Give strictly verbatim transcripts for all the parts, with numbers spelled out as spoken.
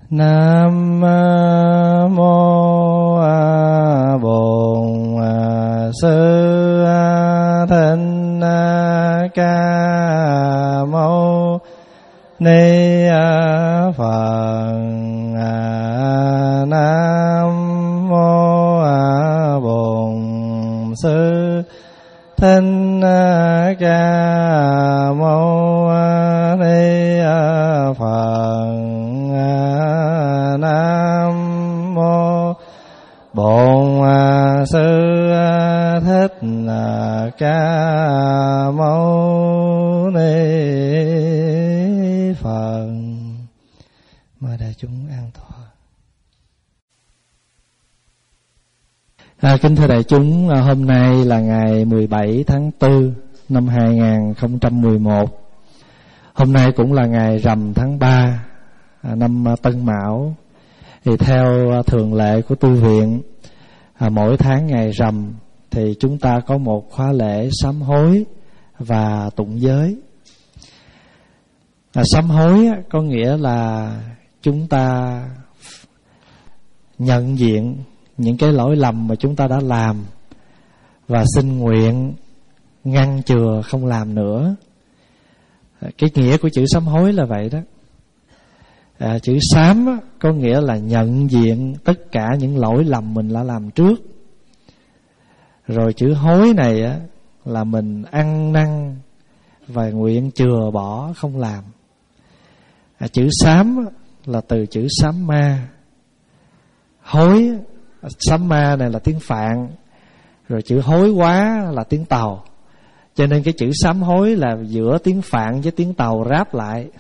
Nam mô Bổn Sư Thích Ca Mâu Ni Phật. Nam mô Bổn Sư Thích Ca Mâu Ni Phật. Nam mô Bổn Sư Thích Ca Mâu Ni Phật. Mời đại chúng an thọ. À, kính thưa đại chúng, hôm nay là ngày mười bảy tháng tư năm hai nghìn không trăm mười một. Hôm nay cũng là ngày rằm tháng ba năm Tân Mão. Thì theo thường lệ của tu viện, à, mỗi tháng ngày rằm thì chúng ta có một khóa lễ sám hối và tụng giới. À, sám hối có nghĩa là chúng ta nhận diện những cái lỗi lầm mà chúng ta đã làm và xin nguyện ngăn chừa không làm nữa. Cái nghĩa của chữ sám hối là vậy đó. À, chữ sám á, có nghĩa là nhận diện tất cả những lỗi lầm mình đã làm trước. Rồi chữ hối này á, là mình ăn năn và nguyện chừa bỏ không làm. À, chữ sám á, là từ chữ sám ma. Hối, sám ma này là tiếng Phạn. Rồi chữ hối quá là tiếng Tàu. Cho nên cái chữ sám hối là giữa tiếng Phạn với tiếng Tàu ráp lại.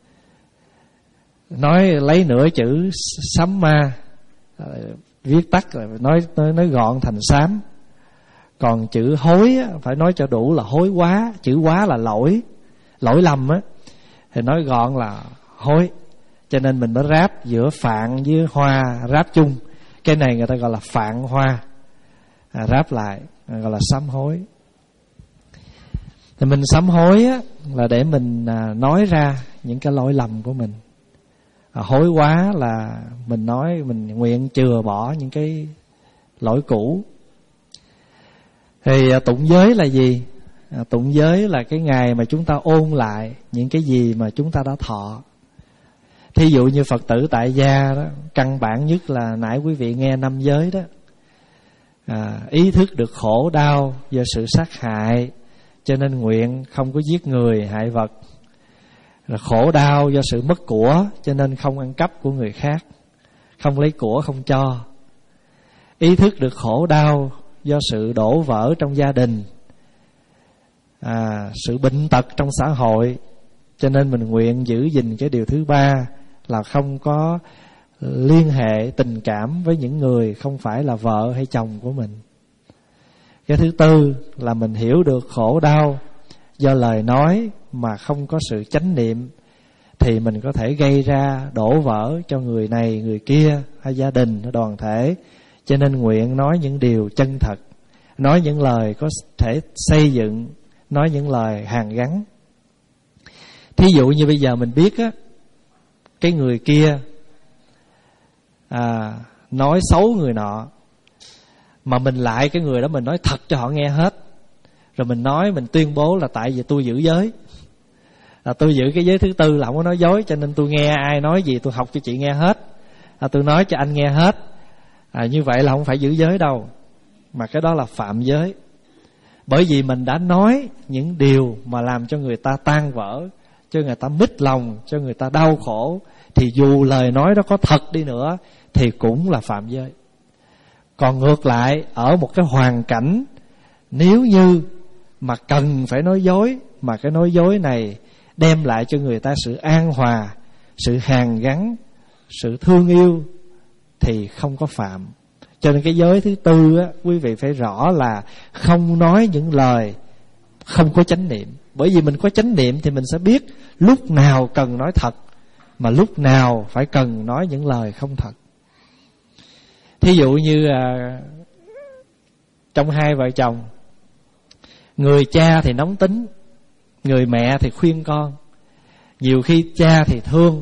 Nói lấy nửa chữ sám ma, viết tắt là nói, nói, nói gọn thành sám. Còn chữ hối á, phải nói cho đủ là hối quá. Chữ quá là lỗi, lỗi lầm á, thì nói gọn là hối. Cho nên mình mới ráp giữa Phạn với hoa ráp chung. Cái này người ta gọi là Phạn hoa, à, ráp lại gọi là sám hối. Thì mình sám hối á, là để mình à, nói ra những cái lỗi lầm của mình. À, hối quá là mình nói mình nguyện chừa bỏ những cái lỗi cũ. Thì à, tụng giới là gì? À, tụng giới là cái ngày mà chúng ta ôn lại những cái gì mà chúng ta đã thọ. Thí dụ như Phật tử tại gia đó, căn bản nhất là nãy quý vị nghe năm giới đó. À, ý thức được khổ đau do sự sát hại, cho nên nguyện không có giết người hại vật. Rồi khổ đau do sự mất của, cho nên không ăn cắp của người khác, không lấy của không cho. Ý thức được khổ đau do sự đổ vỡ trong gia đình, à, sự bệnh tật trong xã hội, cho nên mình nguyện giữ gìn cái điều thứ ba là không có liên hệ tình cảm với những người không phải là vợ hay chồng của mình. Cái thứ tư là mình hiểu được khổ đau do lời nói mà không có sự chánh niệm, thì mình có thể gây ra đổ vỡ cho người này người kia hay gia đình hay đoàn thể. Cho nên nguyện nói những điều chân thật, nói những lời có thể xây dựng, nói những lời hàn gắn. Thí dụ như bây giờ mình biết á, cái người kia à, nói xấu người nọ, mà mình lại cái người đó mình nói thật cho họ nghe hết. Rồi mình nói, mình tuyên bố là tại vì tôi giữ giới, là tôi giữ cái giới thứ tư là không có nói dối, cho nên tôi nghe ai nói gì tôi học cho chị nghe hết, à, tôi nói cho anh nghe hết. À, như vậy là không phải giữ giới đâu, mà cái đó là phạm giới. Bởi vì mình đã nói những điều mà làm cho người ta tan vỡ, cho người ta mít lòng, cho người ta đau khổ, thì dù lời nói đó có thật đi nữa thì cũng là phạm giới. Còn ngược lại, ở một cái hoàn cảnh nếu như mà cần phải nói dối, mà cái nói dối này đem lại cho người ta sự an hòa, sự hàn gắn, sự thương yêu, thì không có phạm. Cho nên cái giới thứ tư á, quý vị phải rõ là không nói những lời không có chánh niệm. Bởi vì mình có chánh niệm thì mình sẽ biết lúc nào cần nói thật, mà lúc nào phải cần nói những lời không thật. Thí dụ như à, trong hai vợ chồng, người cha thì nóng tính, người mẹ thì khuyên con. Nhiều khi cha thì thương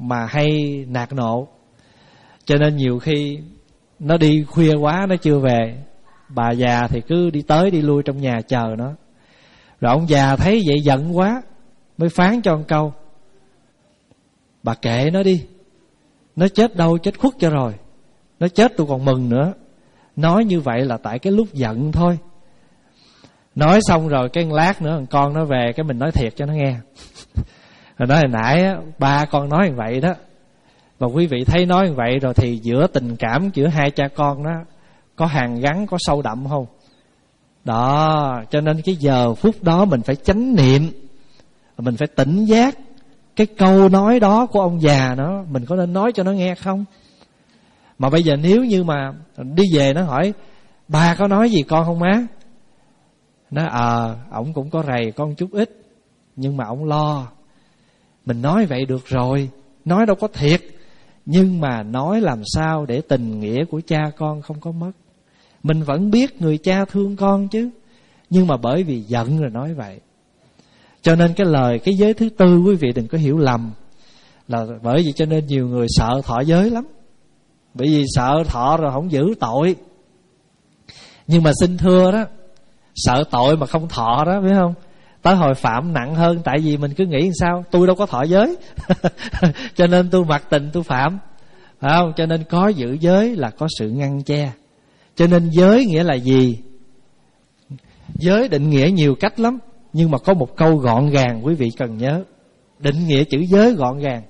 mà hay nạt nộ, cho nên nhiều khi nó đi khuya quá nó chưa về, bà già thì cứ đi tới đi lui trong nhà chờ nó. Rồi ông già thấy vậy giận quá, mới phán cho một câu: bà kệ nó đi, nó chết đâu chết khuất cho rồi, nó chết tôi còn mừng nữa. Nói như vậy là tại cái lúc giận thôi. Nói xong rồi cái lát nữa con nó về, cái mình nói thiệt cho nó nghe. Rồi nói hồi nãy á, ba con nói như vậy đó. Và quý vị thấy nói như vậy rồi thì giữa tình cảm giữa hai cha con đó có hàn gắn, có sâu đậm không? Đó, cho nên cái giờ phút đó mình phải chánh niệm, mình phải tỉnh giác. Cái câu nói đó của ông già nó, mình có nên nói cho nó nghe không? Mà bây giờ nếu như mà đi về nó hỏi: ba có nói gì con không má? Nói ờ, à, ổng cũng có rầy con chút ít, nhưng mà ổng lo. Mình nói vậy được rồi, nói đâu có thiệt, nhưng mà nói làm sao để tình nghĩa của cha con không có mất. Mình vẫn biết người cha thương con chứ, nhưng mà bởi vì giận rồi nói vậy. Cho nên cái lời cái giới thứ tư quý vị đừng có hiểu lầm, là bởi vì cho nên nhiều người sợ thọ giới lắm, bởi vì sợ thọ rồi không giữ tội. Nhưng mà xin thưa đó, sợ tội mà không thọ đó, biết không, tới hồi phạm nặng hơn. Tại vì mình cứ nghĩ sao, tôi đâu có thọ giới cho nên tôi mặc tình tôi phạm, phải không? Cho nên có giữ giới là có sự ngăn che. Cho nên giới nghĩa là gì? Giới định nghĩa nhiều cách lắm, nhưng mà có một câu gọn gàng quý vị cần nhớ. Định nghĩa chữ giới gọn gàng: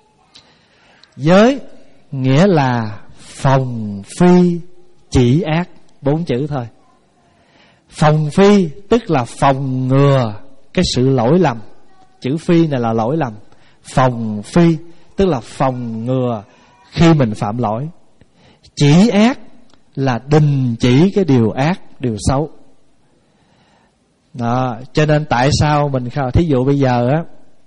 giới nghĩa là phòng phi chỉ ác. Bốn chữ thôi. Phòng phi tức là phòng ngừa cái sự lỗi lầm. Chữ phi này là lỗi lầm. Phòng phi tức là phòng ngừa khi mình phạm lỗi. Chỉ ác là đình chỉ cái điều ác, điều xấu. Đó, cho nên tại sao mình, thí dụ bây giờ á,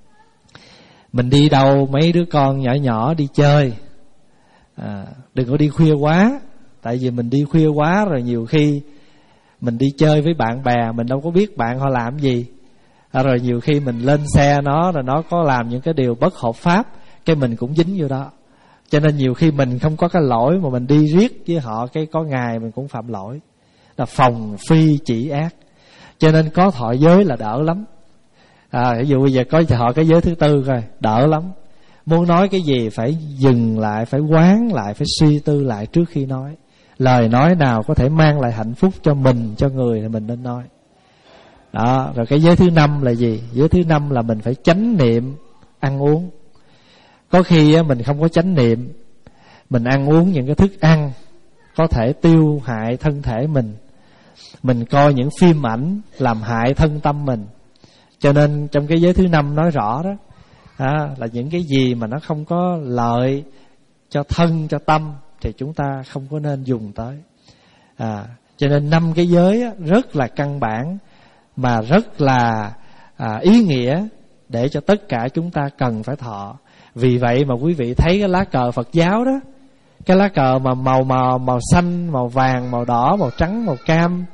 mình đi đâu mấy đứa con nhỏ nhỏ đi chơi, à, đừng có đi khuya quá. Tại vì mình đi khuya quá rồi nhiều khi mình đi chơi với bạn bè, mình đâu có biết bạn họ làm gì, à, rồi nhiều khi mình lên xe nó, rồi nó có làm những cái điều bất hợp pháp, cái mình cũng dính vô đó. Cho nên nhiều khi mình không có cái lỗi mà mình đi riết với họ, cái có ngày mình cũng phạm lỗi. Là phòng phi chỉ ác. Cho nên có thọ giới là đỡ lắm. À, ví dụ bây giờ có thọ cái giới thứ tư rồi, đỡ lắm. Muốn nói cái gì phải dừng lại, phải quán lại, phải suy tư lại trước khi nói. Lời nói nào có thể mang lại hạnh phúc cho mình, cho người thì mình nên nói. Đó, rồi cái giới thứ năm là gì? Giới thứ năm là mình phải chánh niệm ăn uống. Có khi á, mình không có chánh niệm, mình ăn uống những cái thức ăn có thể tiêu hại thân thể mình, mình coi những phim ảnh làm hại thân tâm mình. Cho nên trong cái giới thứ năm nói rõ đó, à, là những cái gì mà nó không có lợi cho thân, cho tâm thì chúng ta không có nên dùng tới. À, cho nên năm cái giới á, rất là căn bản mà rất là à, ý nghĩa để cho tất cả chúng ta cần phải thọ. Vì vậy mà quý vị thấy cái lá cờ Phật giáo đó, cái lá cờ mà màu màu màu xanh, màu vàng, màu đỏ, màu trắng, màu cam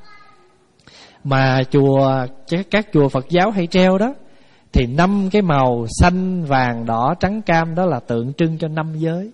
mà chùa các chùa Phật giáo hay treo đó, thì năm cái màu xanh, vàng, đỏ, trắng, cam đó là tượng trưng cho năm giới.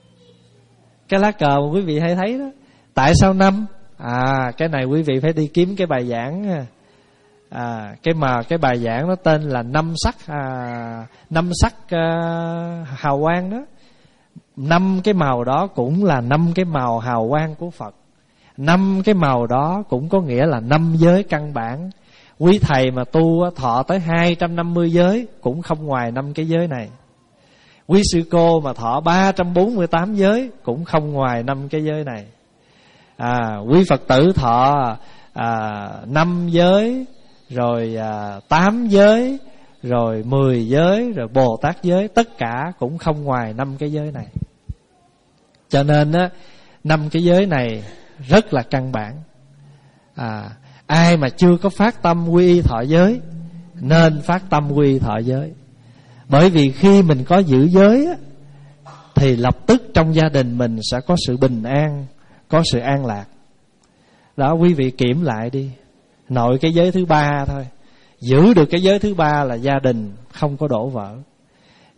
Cái lá cờ mà quý vị hay thấy đó. Tại sao năm? À, cái này quý vị phải đi kiếm cái bài giảng. À, cái mà cái bài giảng nó tên là năm sắc à, năm sắc à, hào quang đó. Năm cái màu đó cũng là năm cái màu hào quang của Phật. Năm cái màu đó cũng có nghĩa là năm giới căn bản. Quý thầy mà tu thọ tới hai trăm năm mươi giới cũng không ngoài năm cái giới này. Quý sư cô mà thọ ba trăm bốn mươi tám giới cũng không ngoài năm cái giới này. À, quý Phật tử thọ à, năm giới, rồi à, tám giới, rồi mười giới, rồi Bồ Tát giới, tất cả cũng không ngoài năm cái giới này. Cho nên á, năm cái giới này rất là căn bản. À, ai mà chưa có phát tâm quy y thọ giới nên phát tâm quy y thọ giới. Bởi vì khi mình có giữ giới á, thì lập tức trong gia đình mình sẽ có sự bình an, có sự an lạc. Đó, quý vị kiểm lại đi. Nội cái giới thứ ba thôi, giữ được cái giới thứ ba là gia đình không có đổ vỡ.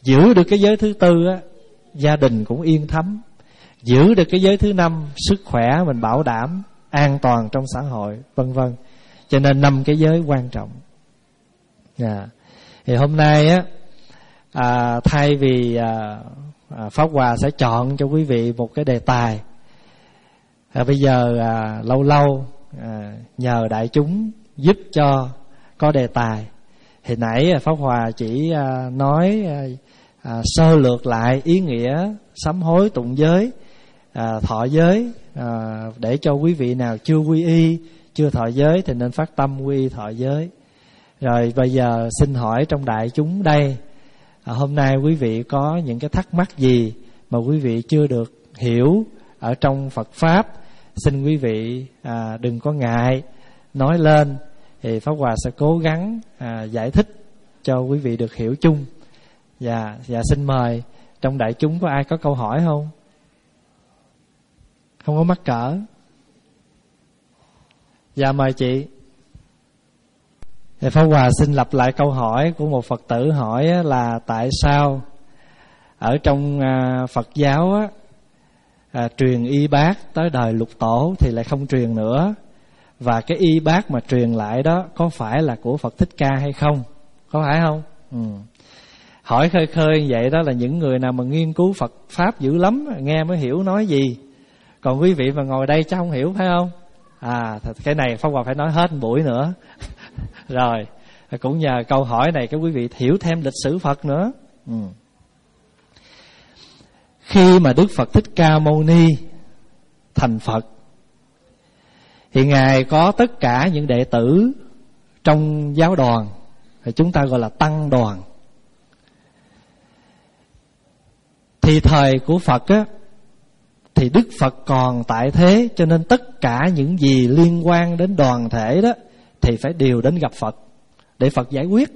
Giữ được cái giới thứ tư á, gia đình cũng yên thấm. Giữ được cái giới thứ năm, sức khỏe mình bảo đảm, an toàn trong xã hội, vân vân. Cho nên năm cái giới quan trọng. Yeah. Thì hôm nay á, à, thay vì à, à, Pháp Hòa sẽ chọn cho quý vị một cái đề tài. À, bây giờ à, lâu lâu à, nhờ đại chúng giúp cho có đề tài. Thì nãy Pháp Hòa chỉ à, nói à, à, sơ lược lại ý nghĩa sám hối tụng giới, à, thọ giới, à, để cho quý vị nào chưa quy y, chưa thọ giới thì nên phát tâm quy y thọ giới. Rồi bây giờ xin hỏi trong đại chúng đây, à, hôm nay quý vị có những cái thắc mắc gì mà quý vị chưa được hiểu ở trong Phật Pháp, xin quý vị à, đừng có ngại nói lên, thì Pháp Hòa sẽ cố gắng à, giải thích cho quý vị được hiểu chung. Dạ, dạ xin mời trong đại chúng có ai có câu hỏi không? Không có mắc cỡ. Dạ mời chị. Thì Pháp Hòa xin lặp lại câu hỏi của một Phật tử hỏi là tại sao ở trong à, Phật giáo á, à, truyền y bát tới đời lục tổ thì lại không truyền nữa. Và cái y bát mà truyền lại đó có phải là của Phật Thích Ca hay không? Có phải không? Ừ. Hỏi khơi khơi vậy đó là những người nào mà nghiên cứu Phật Pháp dữ lắm, nghe mới hiểu nói gì. Còn quý vị mà ngồi đây chắc không hiểu, phải không? À, cái này Pháp Hòa phải nói hết một buổi nữa. Rồi, cũng nhờ câu hỏi này các quý vị hiểu thêm lịch sử Phật nữa. Ừ. Khi mà Đức Phật Thích Ca Mâu Ni thành Phật thì Ngài có tất cả những đệ tử trong giáo đoàn, thì chúng ta gọi là tăng đoàn. Thì thời của Phật á, thì Đức Phật còn tại thế, cho nên tất cả những gì liên quan đến đoàn thể đó thì phải đều đến gặp Phật để Phật giải quyết.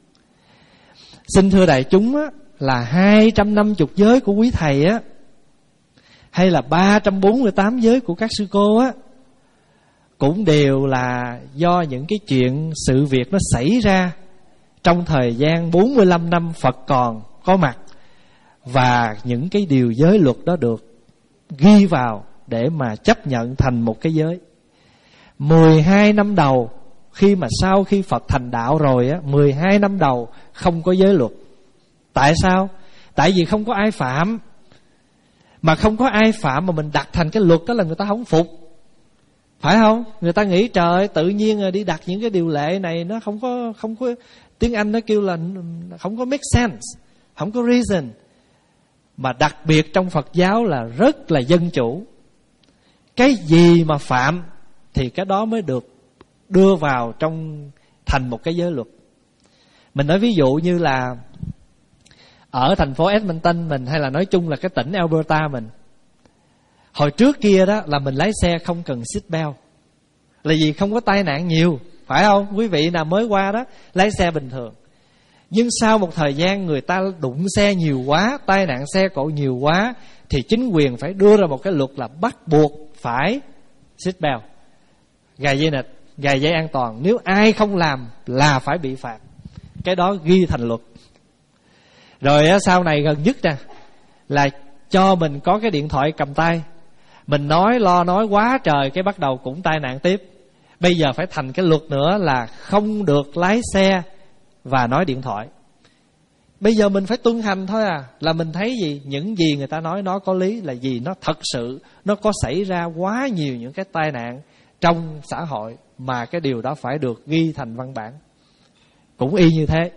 Xin thưa đại chúng á, là hai trăm năm mươi giới của quý thầy á, hay là ba trăm bốn mươi tám giới của các sư cô á, cũng đều là do những cái chuyện sự việc nó xảy ra trong thời gian bốn mươi lăm năm Phật còn có mặt, và những cái điều giới luật đó được ghi vào để mà chấp nhận thành một cái giới. Mười hai năm đầu, khi mà sau khi Phật thành đạo rồi á, mười hai năm đầu không có giới luật. Tại sao? Tại vì không có ai phạm. Mà không có ai phạm mà mình đặt thành cái luật đó là người ta không phục, phải không? Người ta nghĩ trời tự nhiên đi đặt những cái điều lệ này nó không có không có tiếng Anh nó kêu là không có make sense, không có reason. Mà đặc biệt trong Phật giáo là rất là dân chủ. Cái gì mà phạm thì cái đó mới được đưa vào trong thành một cái giới luật. Mình nói ví dụ như là ở thành phố Edmonton mình, hay là nói chung là cái tỉnh Alberta mình, hồi trước kia đó là mình lái xe không cần seat belt, là vì không có tai nạn nhiều, phải không? Quý vị nào mới qua đó lái xe bình thường. Nhưng sau một thời gian người ta đụng xe nhiều quá, tai nạn xe cộ nhiều quá, thì chính quyền phải đưa ra một cái luật là bắt buộc phải seat belt, gài dây nịt, gài dây an toàn. Nếu ai không làm là phải bị phạt. Cái đó ghi thành luật. Rồi sau này gần nhất nè, là cho mình có cái điện thoại cầm tay. Mình nói lo nói quá trời, cái bắt đầu cũng tai nạn tiếp. Bây giờ phải thành cái luật nữa là không được lái xe và nói điện thoại. Bây giờ mình phải tuân hành thôi à. Là mình thấy gì, những gì người ta nói nó có lý, là vì nó thật sự nó có xảy ra quá nhiều những cái tai nạn trong xã hội, mà cái điều đó phải được ghi thành văn bản. Cũng y như thế.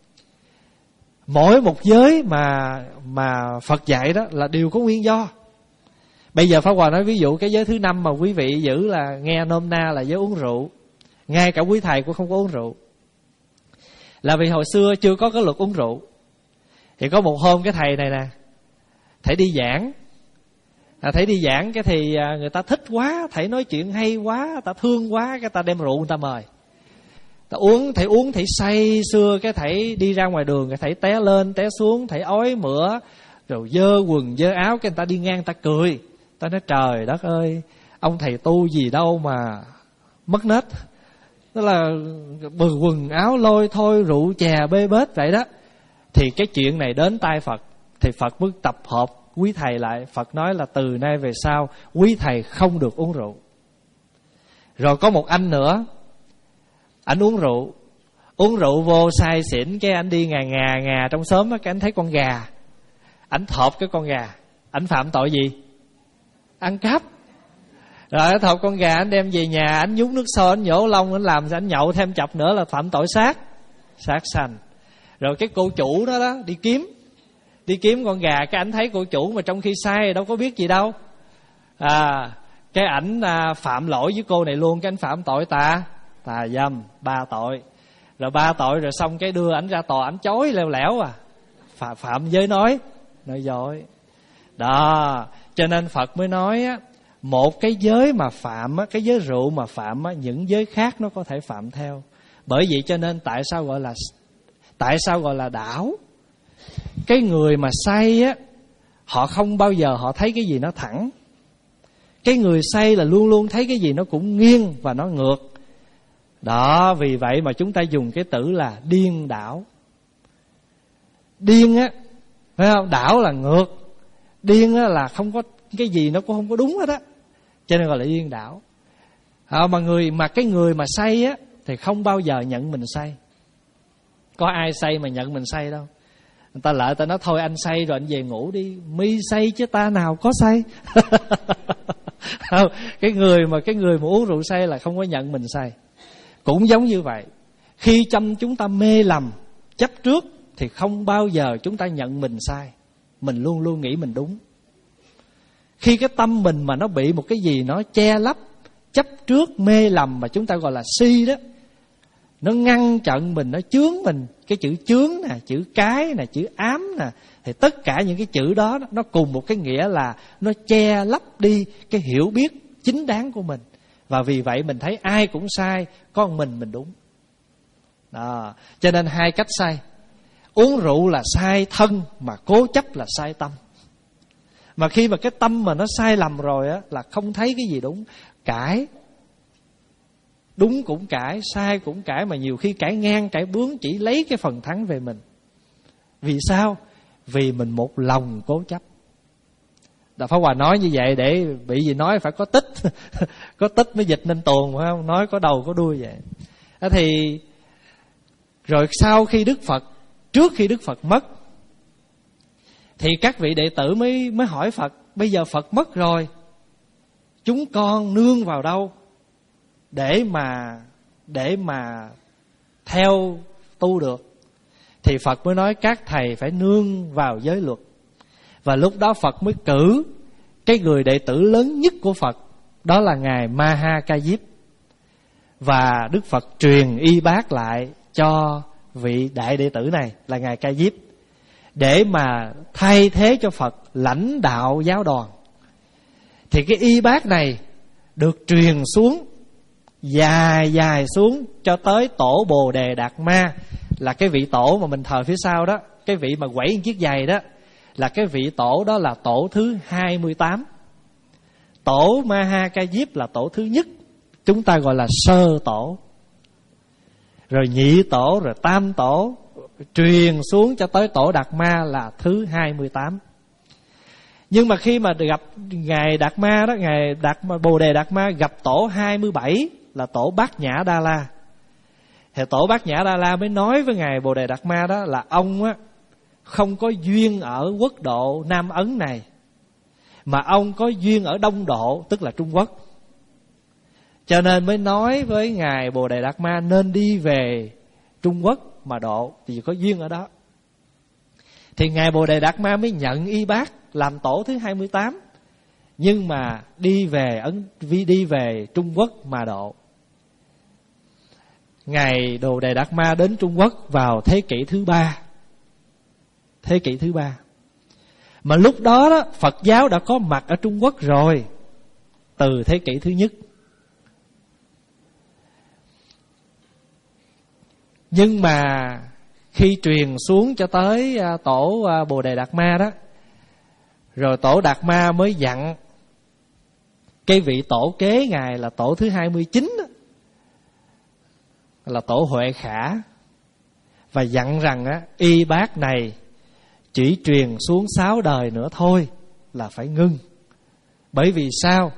Mỗi một giới mà mà Phật dạy đó là đều có nguyên do. Bây giờ Pháp Hòa nói ví dụ cái giới thứ năm mà quý vị giữ là nghe nôm na là giới uống rượu. Ngay cả quý thầy cũng không có uống rượu, là vì hồi xưa chưa có cái luật uống rượu. Thì có một hôm cái thầy này nè, thầy đi giảng, à, thầy đi giảng cái thì người ta thích quá, thầy nói chuyện hay quá, ta thương quá, cái ta đem rượu người ta mời. Ta uống, thầy uống, thầy say xưa, cái thầy đi ra ngoài đường, cái thầy té lên, té xuống, thầy ói mửa, rồi dơ quần, dơ áo, cái người ta đi ngang, ta cười. Ta nói trời đất ơi, ông thầy tu gì đâu mà mất nết. Đó là bừ quần áo lôi thôi, rượu chè bê bết vậy đó. thì cái chuyện này đến tai Phật, thì Phật mới tập hợp quý thầy lại. Phật nói là từ nay về sau quý thầy không được uống rượu. Rồi có một anh nữa, anh uống rượu, uống rượu vô say xỉn, cái anh đi ngà ngà ngà trong xóm á, cái anh thấy con gà, anh thọp cái con gà. Anh phạm tội gì? Ăn cắp. Rồi anh thọp con gà, anh đem về nhà, anh nhúng nước sôi, anh nhổ lông, anh làm anh nhậu thêm chập nữa là phạm tội sát sát sanh. Rồi cái cô chủ đó đó đi kiếm đi kiếm con gà, cái ảnh thấy cô chủ mà trong khi say đâu có biết gì đâu, à cái ảnh à, phạm lỗi với cô này luôn. Cái ảnh phạm tội tà tà dâm, ba tội. Rồi ba tội rồi xong cái đưa ảnh ra tòa, ảnh chối leo lẻo à, phạm, phạm giới nói nói dối đó. Cho nên Phật mới nói á, một cái giới mà phạm á, cái giới rượu mà phạm á, những giới khác nó có thể phạm theo. Bởi vậy cho nên tại sao gọi là tại sao gọi là đảo? Cái người mà say á, họ không bao giờ họ thấy cái gì nó thẳng. Cái người say là luôn luôn thấy cái gì nó cũng nghiêng và nó ngược. Đó, vì vậy mà chúng ta dùng cái từ là điên đảo. Điên á, phải không? Đảo là ngược. Điên á là không có cái gì nó cũng không có đúng hết á, cho nên gọi là điên đảo. À, mà người mà cái người mà say á thì không bao giờ nhận mình say. Có ai say mà nhận mình say đâu. Người ta lại ta nói thôi anh say rồi anh về ngủ đi. Mi say chứ ta nào có say. Không, cái người mà cái người mà uống rượu say là không có nhận mình say. Cũng giống như vậy, khi trong chúng ta mê lầm, chấp trước thì không bao giờ chúng ta nhận mình sai. Mình luôn luôn nghĩ mình đúng. Khi cái tâm mình mà nó bị một cái gì nó che lấp, chấp trước, mê lầm mà chúng ta gọi là si đó, nó ngăn chặn mình, nó chướng mình. Cái chữ chướng nè, chữ cái nè, chữ ám nè, thì tất cả những cái chữ đó nó cùng một cái nghĩa là nó che lấp đi cái hiểu biết chính đáng của mình. Và vì vậy mình thấy ai cũng sai, có một mình mình đúng đó. Cho nên hai cách sai. Uống rượu là sai thân, mà cố chấp là sai tâm. Mà khi mà cái tâm mà nó sai lầm rồi á, là không thấy cái gì đúng. Cãi, đúng cũng cãi, sai cũng cãi, mà nhiều khi cãi ngang, cãi bướng, chỉ lấy cái phần thắng về mình. Vì sao? Vì mình một lòng cố chấp. Đạo Pháp Hòa nói như vậy để bị gì nói phải có tích. Có tích mới dịch nên tuồng, phải không? Nói có đầu có đuôi vậy. Đó thì rồi sau khi Đức Phật, trước khi Đức Phật mất, thì các vị đệ tử mới mới hỏi Phật, bây giờ Phật mất rồi, chúng con nương vào đâu để mà để mà theo tu được? Thì Phật mới nói các thầy phải nương vào giới luật. Và lúc đó Phật mới cử cái người đệ tử lớn nhất của Phật, đó là ngài Ma Ha Ca Diếp. Và Đức Phật truyền y bát lại cho vị đại đệ tử này là ngài Ca Diếp, để mà thay thế cho Phật lãnh đạo giáo đoàn. Thì cái y bát này được truyền xuống, dài dài xuống cho tới tổ Bồ Đề Đạt Ma, là cái vị tổ mà mình thờ phía sau đó, cái vị mà quẩy chiếc giày đó, là cái vị tổ đó là tổ thứ hai mươi tám. Tổ Ma Ha Ca Diếp là tổ thứ nhất, chúng ta gọi là sơ tổ. Rồi nhị tổ, rồi tam tổ, truyền xuống cho tới tổ Đạt Ma là thứ hai mươi tám. Nhưng mà khi mà gặp ngài Đạt Ma đó, ngài Đạt Bồ Đề Đạt Ma gặp tổ hai mươi bảy là tổ Bát Nhã Đa La. Thì tổ Bát Nhã Đa La mới nói với ngài Bồ Đề Đạt Ma đó là ông á không có duyên ở quốc độ Nam Ấn này, mà ông có duyên ở Đông Độ, tức là Trung Quốc. Cho nên mới nói với ngài Bồ Đề Đạt Ma nên đi về Trung Quốc mà độ, vì có duyên ở đó. Thì ngài Bồ Đề Đạt Ma mới nhận y bát làm tổ thứ hai mươi tám, nhưng mà đi về ấn vi đi về Trung Quốc mà độ. Ngài Bồ Đề Đạt Ma đến Trung Quốc vào thế kỷ thứ ba. Thế kỷ thứ ba. Mà lúc đó, đó Phật giáo đã có mặt ở Trung Quốc rồi, từ thế kỷ thứ nhất. Nhưng mà khi truyền xuống cho tới tổ Bồ Đề Đạt Ma đó, rồi tổ Đạt Ma mới dặn cái vị tổ kế ngài là tổ thứ hai mươi chín đó, là tổ Huệ Khả. và dặn rằng á, y bát này chỉ truyền xuống sáu đời nữa thôi là phải ngưng. Bởi vì sao?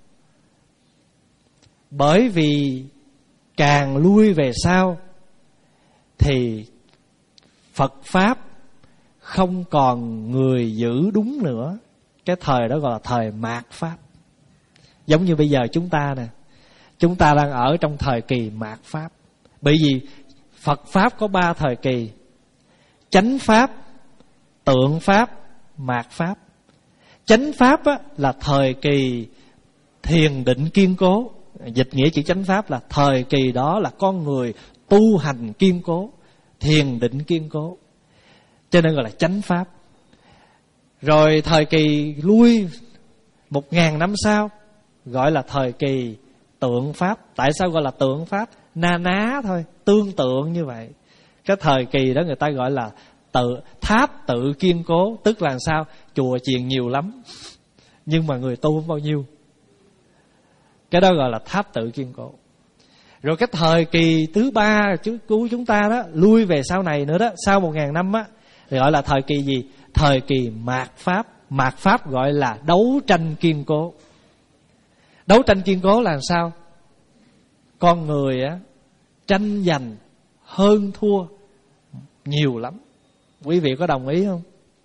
Bởi vì càng lui về sau thì Phật Pháp không còn người giữ đúng nữa. Cái thời đó gọi là thời mạt Pháp. Giống như bây giờ chúng ta nè, chúng ta đang ở trong thời kỳ mạt Pháp. Bởi vì Phật Pháp có ba thời kỳ: chánh Pháp, tượng Pháp, mạt Pháp. Chánh Pháp á, là thời kỳ thiền định kiên cố. Dịch nghĩa chữ chánh Pháp là thời kỳ đó là con người tu hành kiên cố, thiền định kiên cố, cho nên gọi là chánh Pháp. Rồi thời kỳ lui một ngàn năm sau gọi là thời kỳ tượng Pháp. Tại sao gọi là tượng Pháp? Na ná thôi, tương tượng như vậy. Cái thời kỳ đó người ta gọi là tự tháp tự kiên cố. Tức là sao? Chùa chiền nhiều lắm nhưng mà người tu không bao nhiêu. Cái đó gọi là tháp tự kiên cố. Rồi cái thời kỳ thứ ba của chúng ta đó, lui về sau này nữa đó, sau một ngàn năm á, thì gọi là thời kỳ gì? Thời kỳ mạt Pháp. Mạt Pháp gọi là đấu tranh kiên cố. Đấu tranh kiên cố là sao? Con người á, tranh giành hơn thua nhiều lắm. Quý vị có đồng ý không?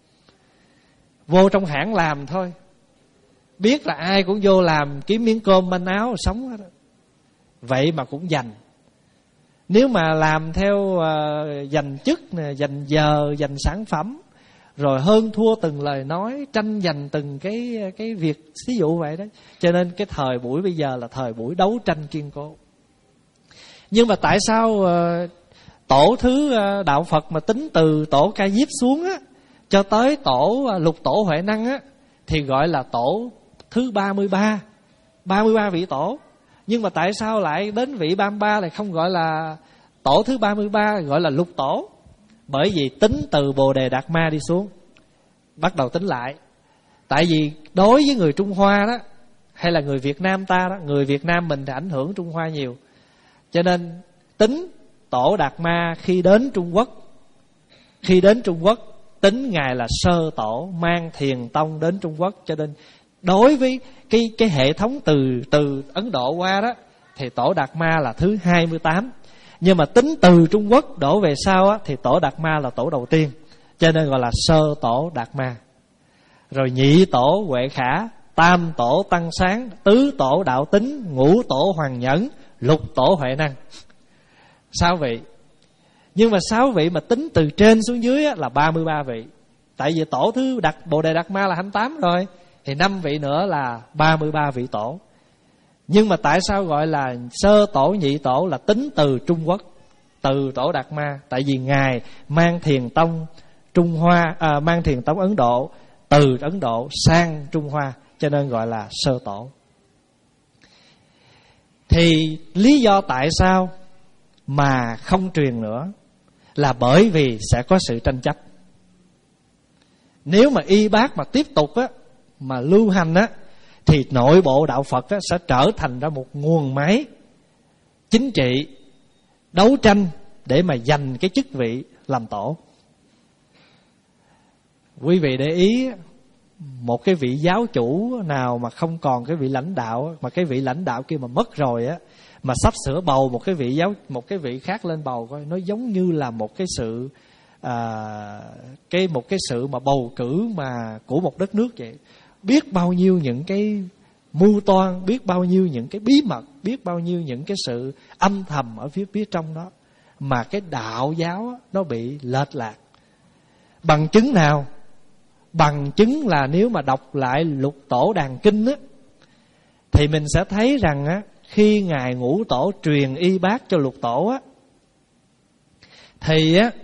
Vô trong hãng làm thôi, biết là ai cũng vô làm kiếm miếng cơm manh áo sống hết. Vậy mà cũng giành. Nếu mà làm theo uh, giành chức nè, giành giờ, giành sản phẩm, rồi hơn thua từng lời nói, tranh giành từng cái cái việc, ví dụ vậy đó. Cho nên cái thời buổi bây giờ là thời buổi đấu tranh kiên cố. Nhưng mà tại sao uh, tổ thứ uh, đạo Phật mà tính từ tổ Ca Diếp xuống á, cho tới tổ uh, lục tổ Huệ Năng á, thì gọi là tổ thứ ba mươi ba, ba mươi ba vị tổ. Nhưng mà tại sao lại đến vị ba mươi ba lại không gọi là tổ thứ ba mươi ba, gọi là lục tổ? Bởi vì tính từ Bồ Đề Đạt Ma đi xuống, bắt đầu tính lại. Tại vì đối với người Trung Hoa đó, hay là người Việt Nam ta đó, người Việt Nam mình thì ảnh hưởng Trung Hoa nhiều, cho nên tính tổ Đạt Ma khi đến Trung Quốc, khi đến Trung Quốc tính Ngài là sơ tổ, mang thiền tông đến Trung Quốc. Cho nên đối với cái, cái hệ thống từ, từ Ấn Độ qua đó, thì tổ Đạt Ma là thứ hai mươi tám. Nhưng mà tính từ Trung Quốc đổ về sau á, thì tổ Đạt Ma là tổ đầu tiên, cho nên gọi là sơ tổ Đạt Ma. Rồi nhị tổ Huệ Khả, tam tổ Tăng Sáng, tứ tổ Đạo Tính, ngũ tổ Hoàng Nhẫn, lục tổ Huệ Năng. Sáu vị. Nhưng mà sáu vị mà tính từ trên xuống dưới á, là ba mươi ba vị. Tại vì tổ thứ Đạt, Bồ Đề Đạt Ma là hai mươi tám rồi, thì năm vị nữa là ba mươi ba vị tổ. Nhưng mà tại sao gọi là sơ tổ nhị tổ là tính từ Trung Quốc, từ tổ Đạt Ma? Tại vì Ngài mang thiền tông Trung Hoa, à, mang thiền tông Ấn Độ từ Ấn Độ sang Trung Hoa, cho nên gọi là sơ tổ. Thì lý do tại sao mà không truyền nữa là bởi vì sẽ có sự tranh chấp. Nếu mà y bác mà tiếp tục á, mà lưu hành á, thì nội bộ đạo Phật á, sẽ trở thành ra một nguồn máy chính trị đấu tranh để mà giành cái chức vị làm tổ. Quý vị để ý, một cái vị giáo chủ nào mà không còn cái vị lãnh đạo, mà cái vị lãnh đạo kia mà mất rồi á, mà sắp sửa bầu một cái vị giáo một cái vị khác lên bầu, coi nó giống như là một cái sự à, cái một cái sự mà bầu cử mà của một đất nước vậy. Biết bao nhiêu những cái mưu toan, biết bao nhiêu những cái bí mật, biết bao nhiêu những cái sự âm thầm ở phía phía trong đó, mà cái đạo giáo á, nó bị lệch lạc. Bằng chứng nào? Bằng chứng là nếu mà đọc lại lục tổ đàn kinh á, thì mình sẽ thấy rằng á, khi Ngài Ngũ Tổ truyền y bát cho lục tổ á, thì á,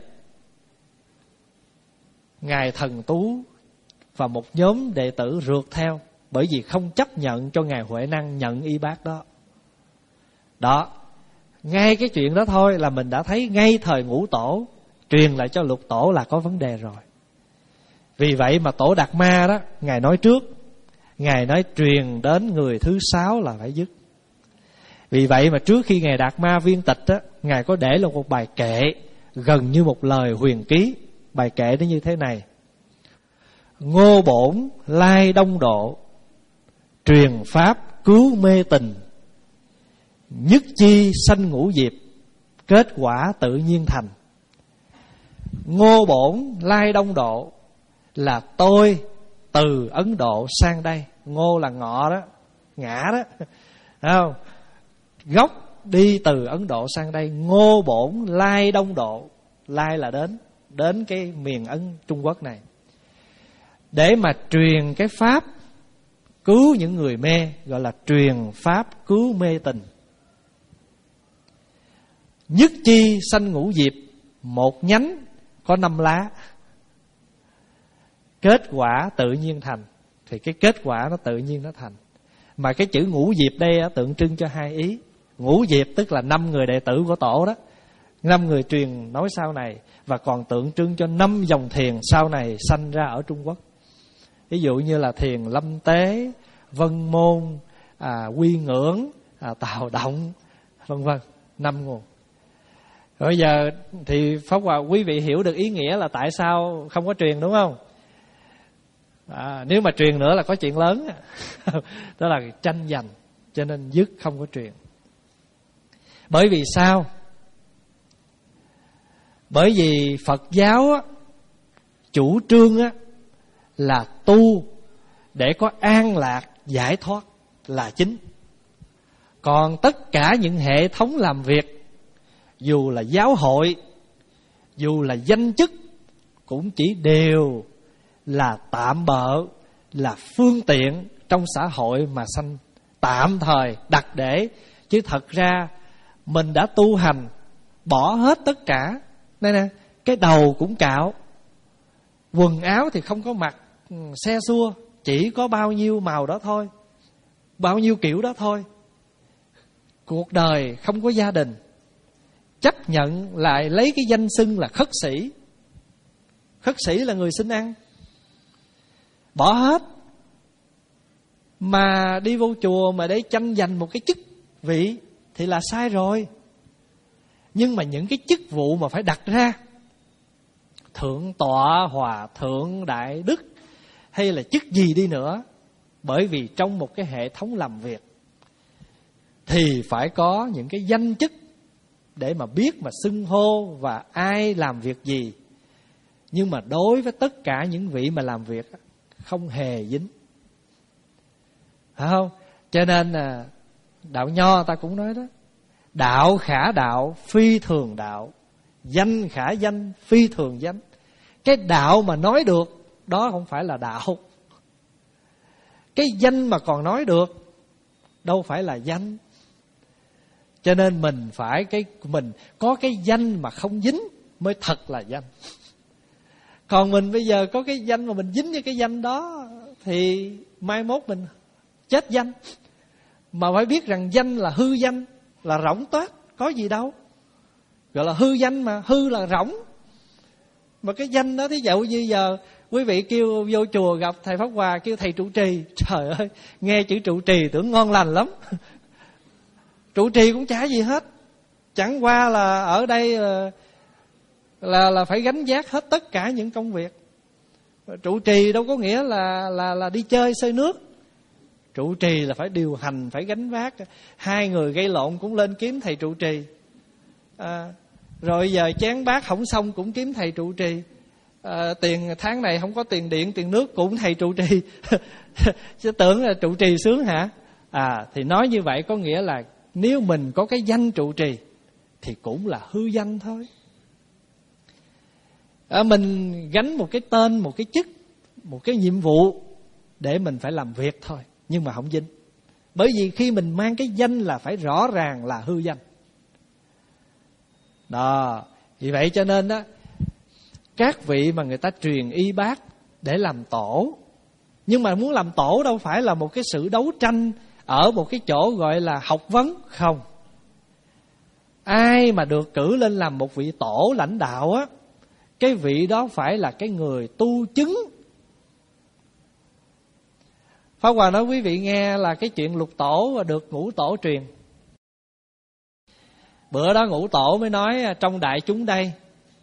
Ngài Thần Tú và một nhóm đệ tử rượt theo, bởi vì không chấp nhận cho Ngài Huệ Năng nhận y bát đó. Đó, ngay cái chuyện đó thôi là mình đã thấy ngay thời Ngũ Tổ truyền lại cho lục tổ là có vấn đề rồi. Vì vậy mà tổ Đạt Ma đó, Ngài nói trước, Ngài nói truyền đến người thứ sáu là phải dứt. Vì vậy mà trước khi Ngài Đạt Ma viên tịch á, Ngài có để là một bài kệ gần như một lời huyền ký. Bài kệ nó như thế này: Ngô bổn lai đông độ, truyền pháp cứu mê tình. Nhất chi sanh ngũ diệp, kết quả tự nhiên thành. Ngô bổn lai đông độ là tôi từ Ấn Độ sang đây. Ngô là ngọ đó, ngã đó, thấy không? Gốc đi từ Ấn Độ sang đây. Ngô bổn lai đông độ, lai là đến, đến cái miền Ấn Trung Quốc này, để mà truyền cái pháp cứu những người mê, gọi là truyền pháp cứu mê tình. Nhất chi sanh ngũ diệp, một nhánh có năm lá, kết quả tự nhiên thành. Thì cái kết quả nó tự nhiên nó thành. Mà cái chữ ngũ diệp đây á, tượng trưng cho hai ý. Ngũ diệp tức là năm người đệ tử của tổ đó, năm người truyền nói sau này, và còn tượng trưng cho năm dòng thiền sau này sanh ra ở Trung Quốc. Ví dụ như là thiền Lâm Tế, Vân Môn, à, Quy Ngưỡng, à, Tào Động, vân vân, năm nguồn. Rồi bây giờ thì Pháp Hòa, quý vị hiểu được ý nghĩa là tại sao không có truyền, đúng không? À, nếu mà truyền nữa là có chuyện lớn. Đó là tranh giành, cho nên dứt không có truyền. Bởi vì sao? Bởi vì Phật giáo á, chủ trương á, là tu để có an lạc giải thoát là chính. Còn tất cả những hệ thống làm việc, dù là giáo hội, dù là danh chức, cũng chỉ đều là tạm bợ, là phương tiện trong xã hội mà sanh tạm thời đặt để. Chứ thật ra mình đã tu hành, bỏ hết tất cả. Đây nè, cái đầu cũng cạo, quần áo thì không có mặc xe xua, chỉ có bao nhiêu màu đó thôi, bao nhiêu kiểu đó thôi. Cuộc đời không có gia đình, chấp nhận lại lấy cái danh xưng là khất sĩ. Khất sĩ là người xin ăn, bỏ hết. Mà đi vô chùa mà để tranh giành một cái chức vị thì là sai rồi. Nhưng mà những cái chức vụ mà phải đặt ra, thượng tọa, hòa thượng, đại đức, hay là chức gì đi nữa, bởi vì trong một cái hệ thống làm việc thì phải có những cái danh chức để mà biết mà xưng hô và ai làm việc gì. Nhưng mà đối với tất cả những vị mà làm việc không hề dính, phải không? Cho nên là đạo Nho ta cũng nói đó: đạo khả đạo, phi thường đạo; danh khả danh, phi thường danh. Cái đạo mà nói được, đó không phải là đạo. Cái danh mà còn nói được, đâu phải là danh. Cho nên mình phải cái mình có cái danh mà không dính mới thật là danh. Còn mình bây giờ có cái danh mà mình dính với cái danh đó thì mai mốt mình chết danh. Mà phải biết rằng danh là hư danh, là rỗng toát, có gì đâu. Gọi là hư danh mà, hư là rỗng. Mà cái danh đó, thí dụ như giờ quý vị kêu vô chùa gặp thầy Pháp Hòa, kêu thầy trụ trì, trời ơi, nghe chữ trụ trì tưởng ngon lành lắm. Trụ trì cũng chả gì hết, chẳng qua là ở đây là là, là phải gánh vác hết tất cả những công việc. Trụ trì đâu có nghĩa là là là đi chơi xơi nước. Trụ trì là phải điều hành, phải gánh vác. Hai người gây lộn cũng lên kiếm thầy trụ trì. À, rồi giờ chén bát không xong cũng kiếm thầy trụ trì. À, tiền tháng này không có tiền điện, tiền nước cũng thầy trụ trì. Chứ tưởng là trụ trì sướng hả? À, thì nói như vậy có nghĩa là nếu mình có cái danh trụ trì thì cũng là hư danh thôi. À, mình gánh một cái tên, một cái chức, một cái nhiệm vụ để mình phải làm việc thôi, nhưng mà không dính. Bởi vì khi mình mang cái danh là phải rõ ràng là hư danh. Đó, vì vậy cho nên đó, các vị mà người ta truyền y bác để làm tổ, nhưng mà muốn làm tổ đâu phải là một cái sự đấu tranh ở một cái chỗ gọi là học vấn, không. Ai mà được cử lên làm một vị tổ lãnh đạo á, cái vị đó phải là cái người tu chứng. Pháp Hòa nói quý vị nghe là cái chuyện lục tổ và được ngũ tổ truyền. Bữa đó ngũ tổ mới nói trong đại chúng đây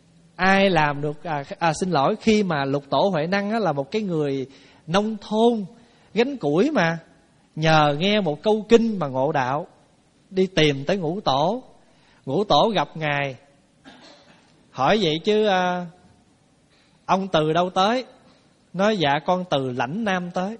ai làm được à, à, xin lỗi, khi mà Lục Tổ Huệ Năng á, là một cái người nông thôn gánh củi mà, nhờ nghe một câu kinh mà ngộ đạo, đi tìm tới Ngũ Tổ. Ngũ Tổ gặp Ngài, hỏi vậy chứ à, ông từ đâu tới? Nói dạ con từ Lãnh Nam tới.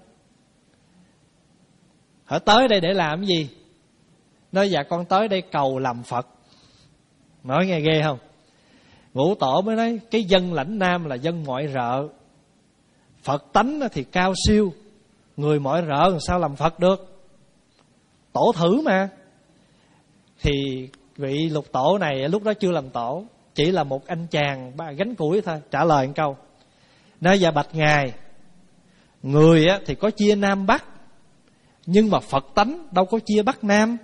Hỏi tới đây để làm cái gì? Nói dạ con tới đây cầu làm Phật. Nói nghe ghê không? Ngũ Tổ mới nói cái dân Lãnh Nam là dân mọi rợ, Phật tánh thì cao siêu, người mọi rợ làm sao làm Phật được? Tổ thử mà. Thì vị Lục Tổ này lúc đó chưa làm tổ, chỉ là một anh chàng gánh củi thôi, trả lời một câu. Nói dạ bạch Ngài, người thì có chia Nam Bắc, nhưng mà Phật tánh đâu có chia Bắc Nam.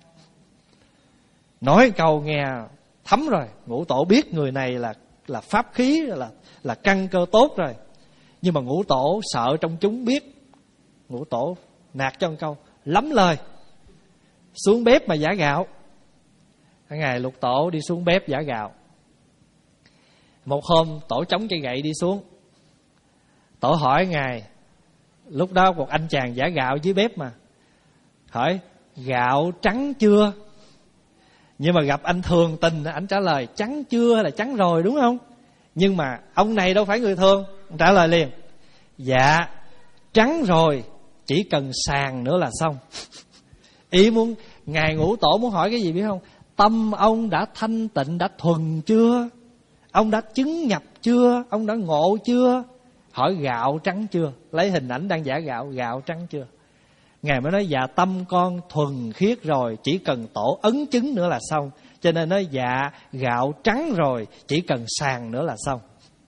Nói câu nghe thấm rồi. Ngũ Tổ biết người này là là pháp khí, là là căn cơ tốt rồi. Nhưng mà Ngũ Tổ sợ trong chúng biết. Ngũ Tổ nạt cho một câu, lắm lời, xuống bếp mà giã gạo. Ngài Lục Tổ đi xuống bếp giã gạo. Một hôm Tổ chống cây gậy đi xuống. Tổ hỏi Ngài, lúc đó một anh chàng giã gạo dưới bếp mà, hỏi gạo trắng chưa? Nhưng mà gặp anh thường tình, anh trả lời trắng chưa hay là trắng rồi, đúng không? Nhưng mà ông này đâu phải người thường, anh trả lời liền, dạ trắng rồi, chỉ cần sàn nữa là xong. Ý muốn Ngài Ngũ Tổ muốn hỏi cái gì biết không? Tâm ông đã thanh tịnh, đã thuần chưa? Ông đã chứng nhập chưa? Ông đã ngộ chưa? Hỏi gạo trắng chưa? Lấy hình ảnh đang giả gạo, gạo trắng chưa? Ngài mới nói dạ tâm con thuần khiết rồi, chỉ cần tổ ấn chứng nữa là xong. Cho nên nói dạ gạo trắng rồi, chỉ cần sàn nữa là xong.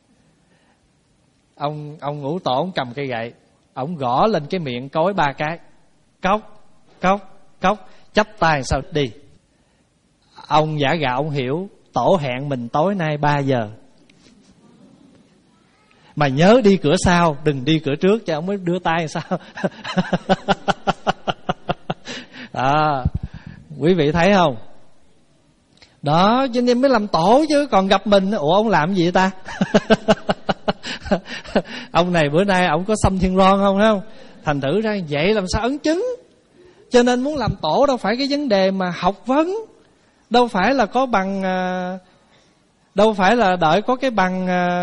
Ông ông Ngũ Tổ ông cầm cây gậy, ông gõ lên cái miệng cối ba cái, cốc cốc cốc, chắp tay sao đi. Ông giả gạo ông hiểu tổ hẹn mình tối nay ba giờ, mà nhớ đi cửa sau, đừng đi cửa trước cho ông mới đưa tay sao. À, quý vị thấy không? Đó, cho nên mới làm tổ chứ. Còn gặp mình, ủa ông làm gì vậy ta? Ông này bữa nay ông có xăm thiên loan không, thấy không? Thành thử ra vậy làm sao ấn chứng. Cho nên muốn làm tổ đâu phải cái vấn đề mà học vấn, đâu phải là có bằng, đâu phải là đợi có cái bằng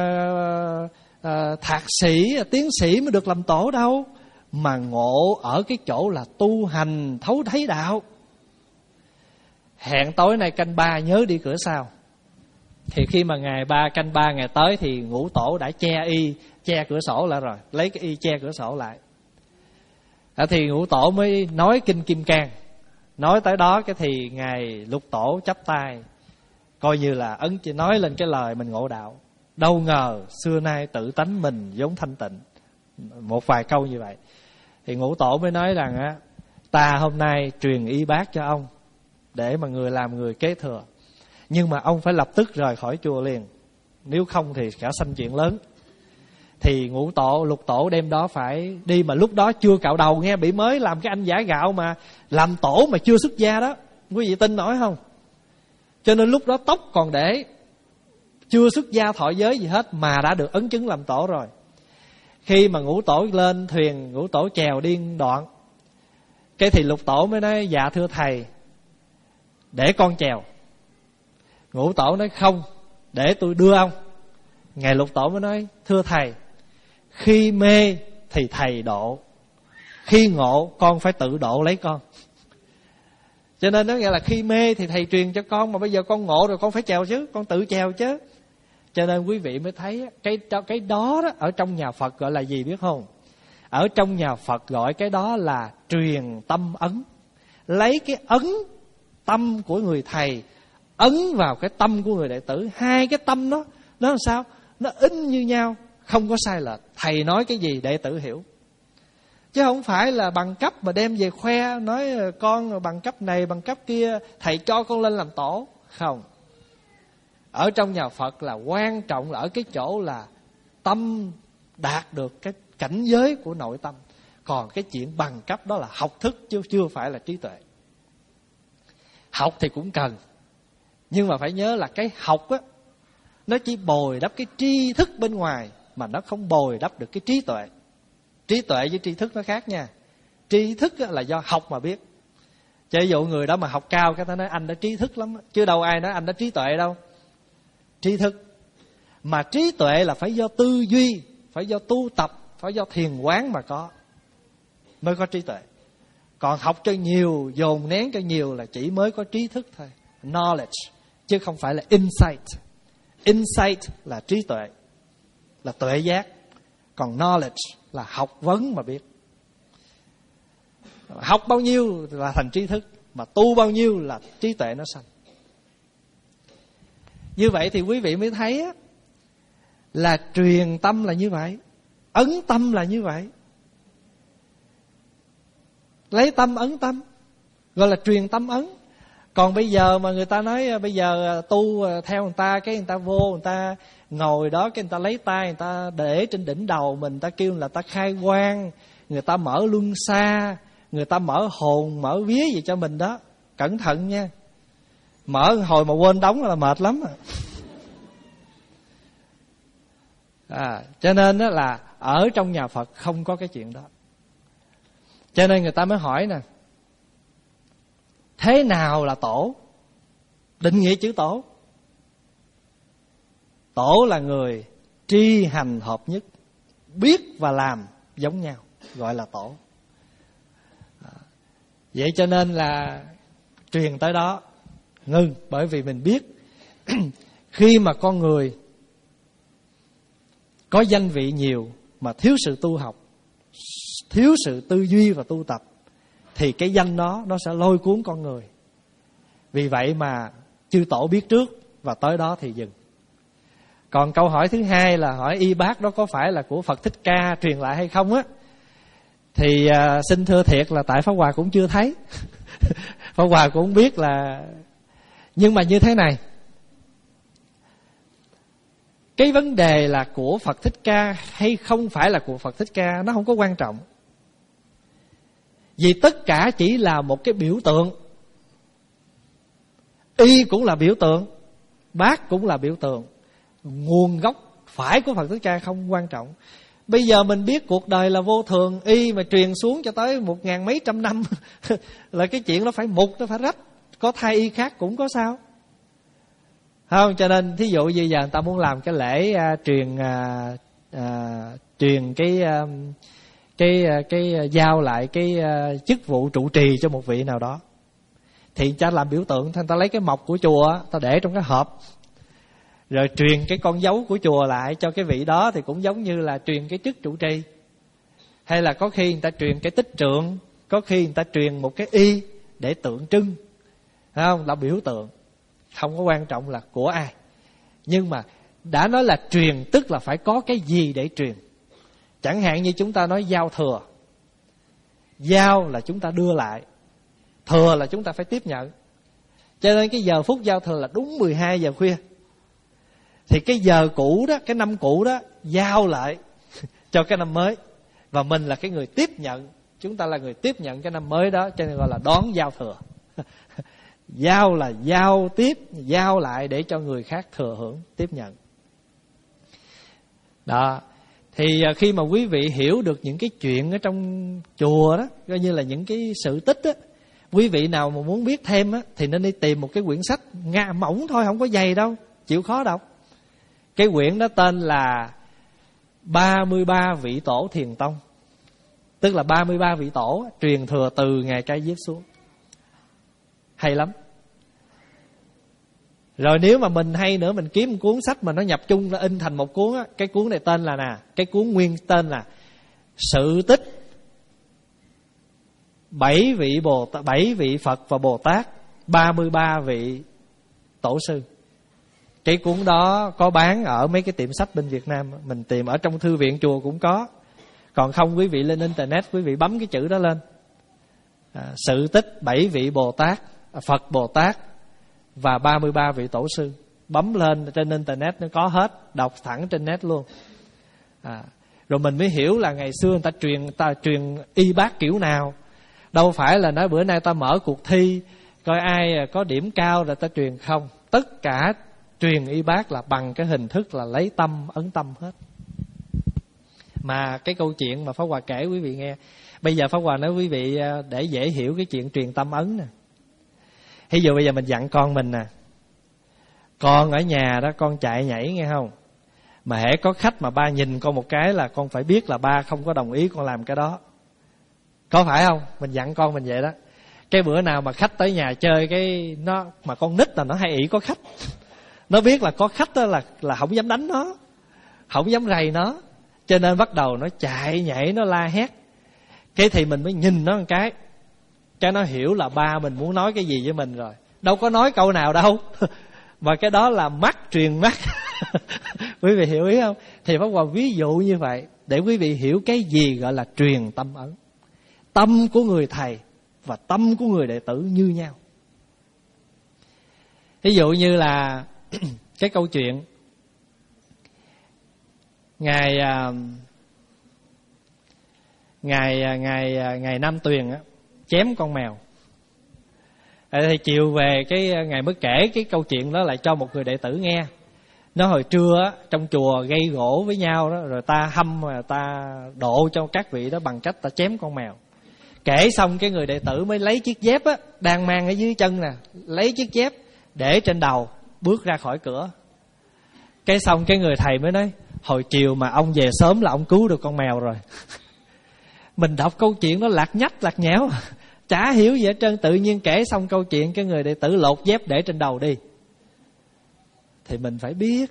thạc sĩ, tiến sĩ mới được làm tổ đâu. Mà ngộ ở cái chỗ là tu hành thấu thấy đạo. Hẹn tối nay canh ba nhớ đi cửa sau. Thì khi mà ngày ba canh ba ngày tới thì Ngũ Tổ đã che y, che cửa sổ lại rồi, lấy cái y che cửa sổ lại. À, thì Ngũ Tổ mới nói kinh Kim Cang. Nói tới đó cái thì ngài Lục Tổ chắp tay, coi như là ấn chỉ nói lên cái lời mình ngộ đạo. Đâu ngờ xưa nay tự tánh mình vốn thanh tịnh. Một vài câu như vậy. Thì Ngũ Tổ mới nói rằng á, ta hôm nay truyền y bát cho ông, để mà người làm người kế thừa. Nhưng mà ông phải lập tức rời khỏi chùa liền, nếu không thì cả sanh chuyện lớn. Thì Ngũ Tổ, Lục Tổ đêm đó phải đi, mà lúc đó chưa cạo đầu nghe, bị mới làm cái anh giả gạo mà làm tổ mà chưa xuất gia đó. Quý vị tin nổi không? Cho nên lúc đó tóc còn để, chưa xuất gia thọ giới gì hết mà đã được ấn chứng làm tổ rồi. Khi mà Ngũ Tổ lên thuyền, Ngũ Tổ chèo điên đoạn, cái thì Lục Tổ mới nói dạ thưa thầy, để con chèo. Ngũ Tổ nói không, để tôi đưa ông. Ngài Lục Tổ mới nói thưa thầy, khi mê thì thầy độ, khi ngộ con phải tự độ lấy con. Cho nên nó nghĩa là khi mê thì thầy truyền cho con, mà bây giờ con ngộ rồi con phải chèo chứ, con tự chèo chứ. Cho nên quý vị mới thấy cái, cái đó, đó ở trong nhà Phật gọi là gì biết không? Ở trong nhà Phật gọi cái đó là truyền tâm ấn. Lấy cái ấn tâm của người thầy ấn vào cái tâm của người đệ tử. Hai cái tâm đó nó làm sao? Nó in như nhau, không có sai lệch. Thầy nói cái gì đệ tử hiểu. Chứ không phải là bằng cấp mà đem về khoe, nói con bằng cấp này bằng cấp kia, thầy cho con lên làm tổ. Không. Ở trong nhà Phật là quan trọng là ở cái chỗ là tâm đạt được cái cảnh giới của nội tâm. Còn cái chuyện bằng cấp đó là học thức chứ chưa phải là trí tuệ. Học thì cũng cần, nhưng mà phải nhớ là cái học á, Nó chỉ bồi đắp cái tri thức bên ngoài, mà nó không bồi đắp được cái trí tuệ. Trí tuệ với tri thức nó khác nha. Tri thức là do học mà biết. Cho ví dụ người đó mà học cao, cái ta nói anh đã trí thức lắm, chứ đâu ai nói anh đã trí tuệ đâu. Trí thức. Mà trí tuệ là phải do tư duy, phải do tu tập, phải do thiền quán mà có, mới có trí tuệ. Còn học cho nhiều, dồn nén cho nhiều là chỉ mới có trí thức thôi, knowledge, chứ không phải là insight. Insight là trí tuệ, là tuệ giác. Còn knowledge là học vấn mà biết. Học bao nhiêu là thành trí thức, mà tu bao nhiêu là trí tuệ nó sanh. Như vậy thì quý vị mới thấy á, là truyền tâm là như vậy, ấn tâm là như vậy. Lấy tâm ấn tâm, gọi là truyền tâm ấn. Còn bây giờ mà người ta nói bây giờ tu theo người ta, cái người ta vô, người ta ngồi đó, cái người ta lấy tay, người ta để trên đỉnh đầu mình, người ta kêu là ta khai quang, người ta mở luân xa, người ta mở hồn, mở vía gì cho mình đó. Cẩn thận nha, mở hồi mà quên đóng là mệt lắm à. À, cho nên đó là ở trong nhà Phật không có cái chuyện đó. Cho nên người ta mới hỏi nè, thế nào là tổ? Định nghĩa chữ tổ. Tổ là người tri hành hợp nhất, biết và làm giống nhau, gọi là tổ. À, vậy cho nên là truyền tới đó ngưng. Bởi vì mình biết khi mà con người có danh vị nhiều mà thiếu sự tu học, thiếu sự tư duy và tu tập, thì cái danh đó nó sẽ lôi cuốn con người. Vì vậy mà chư tổ biết trước và tới đó thì dừng. Còn câu hỏi thứ hai là hỏi y bát đó có phải là của Phật Thích Ca truyền lại hay không á, thì à, xin thưa thiệt là tại Pháp Hòa cũng chưa thấy. Pháp Hòa cũng không biết là. Nhưng mà như thế này, cái vấn đề là của Phật Thích Ca hay không phải là của Phật Thích Ca, nó không có quan trọng. Vì tất cả chỉ là một cái biểu tượng. Y cũng là biểu tượng, bát cũng là biểu tượng. Nguồn gốc phải của Phật Thích Ca không quan trọng. Bây giờ mình biết cuộc đời là vô thường, y mà truyền xuống cho tới một ngàn mấy trăm năm là cái chuyện nó phải mục, nó phải rách. Có thai y khác cũng có sao không? Cho nên thí dụ như giờ người ta muốn làm cái lễ uh, truyền uh, uh, truyền cái uh, cái uh, cái uh, giao lại cái uh, chức vụ trụ trì cho một vị nào đó, thì cha làm biểu tượng, người ta lấy cái mộc của chùa, ta để trong cái hộp, rồi truyền cái con dấu của chùa lại cho cái vị đó, thì cũng giống như là truyền cái chức trụ trì. Hay là có khi người ta truyền cái tích trượng, có khi người ta truyền một cái y để tượng trưng, thấy không? Là biểu tượng, không có quan trọng là của ai. Nhưng mà đã nói là truyền tức là phải có cái gì để truyền. Chẳng hạn như chúng ta nói giao thừa, giao là chúng ta đưa lại, thừa là chúng ta phải tiếp nhận. Cho nên cái giờ phút giao thừa là đúng mười hai giờ khuya, thì cái giờ cũ đó, cái năm cũ đó giao lại cho cái năm mới, và mình là cái người tiếp nhận. Chúng ta là người tiếp nhận cái năm mới đó, cho nên gọi là đón giao thừa. Giao là giao tiếp, giao lại để cho người khác thừa hưởng, tiếp nhận. Đó. Thì khi mà quý vị hiểu được những cái chuyện ở trong chùa đó, coi như là những cái sự tích đó, quý vị nào mà muốn biết thêm á, thì nên đi tìm một cái quyển sách nga mỏng thôi, không có dày đâu, chịu khó đọc. Cái quyển đó tên là ba mươi ba vị tổ Thiền Tông. Tức là ba mươi ba vị tổ truyền thừa từ Ngài Ca Diếp xuống. Hay lắm. Rồi nếu mà mình hay nữa, mình kiếm một cuốn sách mà nó nhập chung, nó in thành một cuốn á. Cái cuốn này tên là nè, cái cuốn nguyên tên là Sự Tích Bảy vị Bồ Tát, bảy vị Phật và Bồ Tát, ba mươi ba vị tổ sư. Cái cuốn đó có bán ở mấy cái tiệm sách bên Việt Nam, mình tìm ở trong thư viện chùa cũng có. Còn không, quý vị lên internet, quý vị bấm cái chữ đó lên, à, Sự Tích bảy vị Bồ Tát, Phật Bồ Tát và ba mươi ba vị tổ sư. Bấm lên trên internet nó có hết, đọc thẳng trên net luôn. À, rồi mình mới hiểu là ngày xưa người ta truyền, ta truyền y bát kiểu nào. Đâu phải là nói bữa nay ta mở cuộc thi coi ai có điểm cao rồi ta truyền, không. Tất cả truyền y bác là bằng cái hình thức là lấy tâm ấn tâm hết. Mà cái câu chuyện mà Pháp Hòa kể quý vị nghe, bây giờ Pháp Hòa nói quý vị để dễ hiểu cái chuyện truyền tâm ấn nè. Ví dụ bây giờ mình dặn con mình nè, con ở nhà đó con chạy nhảy nghe không, mà hễ có khách mà ba nhìn con một cái là con phải biết là ba không có đồng ý con làm cái đó, có phải không? Mình dặn con mình vậy đó. Cái bữa nào mà khách tới nhà chơi cái nó mà con nít là nó hay ỷ có khách, nó biết là có khách đó là là không dám đánh nó, không dám rầy nó, cho nên bắt đầu nó chạy nhảy, nó la hét. Cái thì mình mới nhìn nó một cái, cái nó hiểu là ba mình muốn nói cái gì với mình rồi. Đâu có nói câu nào đâu mà cái đó là mắt truyền mắt. Quý vị hiểu ý không? Thì Pháp Hòa ví dụ như vậy để quý vị hiểu cái gì gọi là truyền tâm ấn. Tâm của người thầy và tâm của người đệ tử như nhau. Ví dụ như là cái câu chuyện Ngài Ngài Ngài Ngài Nam Tuyền á, chém con mèo. Thì chiều về cái Ngài mới kể cái câu chuyện đó lại cho một người đệ tử nghe. Nó hồi trưa á, trong chùa gây gỗ với nhau đó, rồi ta hâm mà ta độ cho các vị đó bằng cách ta chém con mèo. Kể xong cái người đệ tử mới lấy chiếc dép á đang mang ở dưới chân nè, lấy chiếc dép để trên đầu, bước ra khỏi cửa. Cái xong cái người thầy mới nói, hồi chiều mà ông về sớm là ông cứu được con mèo rồi. Mình đọc câu chuyện nó lạc nhách lạc nhẽo, chả hiểu gì hết trơn. Tự nhiên kể xong câu chuyện cái người đệ tử lột dép để trên đầu đi. Thì mình phải biết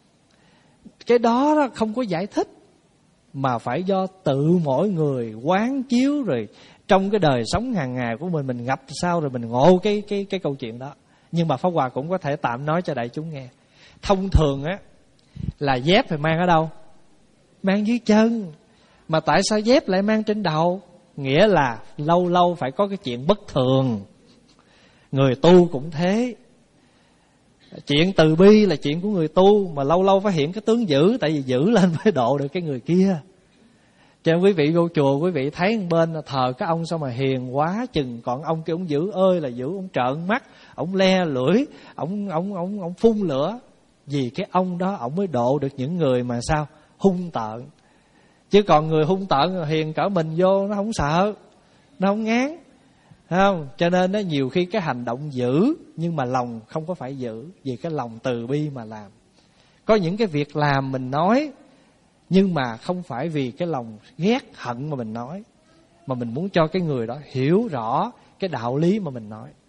cái đó, đó không có giải thích, mà phải do tự mỗi người quán chiếu, rồi trong cái đời sống hàng ngày của mình mình gặp sao rồi mình ngộ cái cái cái câu chuyện đó. Nhưng mà Pháp Hòa cũng có thể tạm nói cho đại chúng nghe. Thông thường á là dép phải mang ở đâu? Mang dưới chân. Mà tại sao dép lại mang trên đầu? Nghĩa là lâu lâu phải có cái chuyện bất thường. Người tu cũng thế. Chuyện từ bi là chuyện của người tu, mà lâu lâu phải hiện cái tướng dữ, tại vì giữ lên mới độ được cái người kia. Cho nên quý vị vô chùa, quý vị thấy bên thờ cái ông sao mà hiền quá chừng, còn ông kia ông dữ ơi là dữ, ông trợn mắt, ông le lưỡi, ông ông ông ông phun lửa. Vì cái ông đó ông mới độ được những người mà sao hung tợn. Chứ còn người hung tợn hiền cỡ mình vô nó không sợ, nó không ngán, không? Cho nên nó nhiều khi cái hành động dữ nhưng mà lòng không có phải dữ, vì cái lòng từ bi mà làm. Có những cái việc làm mình nói nhưng mà không phải vì cái lòng ghét hận mà mình nói, mà mình muốn cho cái người đó hiểu rõ cái đạo lý mà mình nói.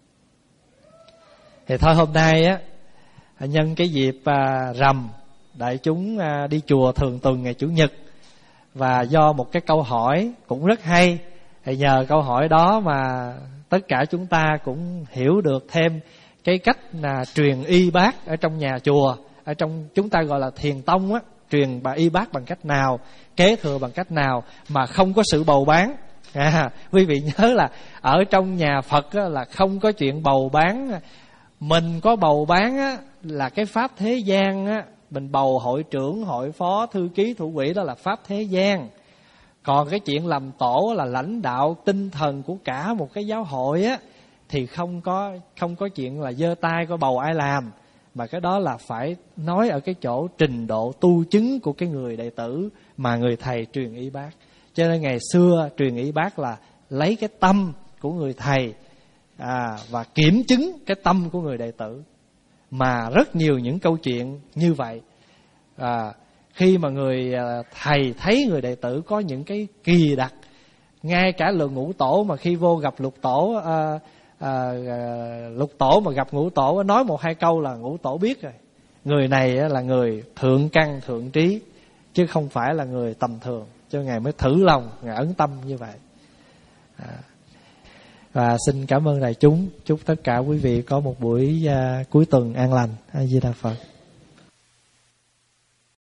Thì thôi hôm nay á, nhân cái dịp à, rằm, đại chúng à, đi chùa thường tuần ngày Chủ nhật, và do một cái câu hỏi cũng rất hay, thì nhờ câu hỏi đó mà tất cả chúng ta cũng hiểu được thêm cái cách là truyền y bác ở trong nhà chùa, ở trong chúng ta gọi là thiền tông á, truyền bà y bác bằng cách nào, kế thừa bằng cách nào mà không có sự bầu bán. À, quý vị nhớ là ở trong nhà Phật á, là không có chuyện bầu bán. Mình có bầu bán á, là cái pháp thế gian á, mình bầu hội trưởng, hội phó, thư ký, thủ quỹ, đó là pháp thế gian. Còn cái chuyện làm tổ là lãnh đạo tinh thần của cả một cái giáo hội á, thì không có không có chuyện là giơ tay có bầu ai làm, mà cái đó là phải nói ở cái chỗ trình độ tu chứng của cái người đệ tử mà người thầy truyền y bác. Cho nên ngày xưa truyền y bác là lấy cái tâm của người thầy à, và kiểm chứng cái tâm của người đệ tử. Mà rất nhiều những câu chuyện như vậy, à, khi mà người thầy thấy người đệ tử có những cái kỳ đặc, ngay cả lượng ngũ tổ mà khi vô gặp lục tổ, à, à, lục tổ mà gặp ngũ tổ nói một hai câu là ngũ tổ biết rồi, người này là người thượng căn thượng trí chứ không phải là người tầm thường. Cho Ngài mới thử lòng, Ngài ấn tâm như vậy. à. Và xin cảm ơn đại chúng. Chúc tất cả quý vị có một buổi uh, cuối tuần an lành. A Di Đà Phật.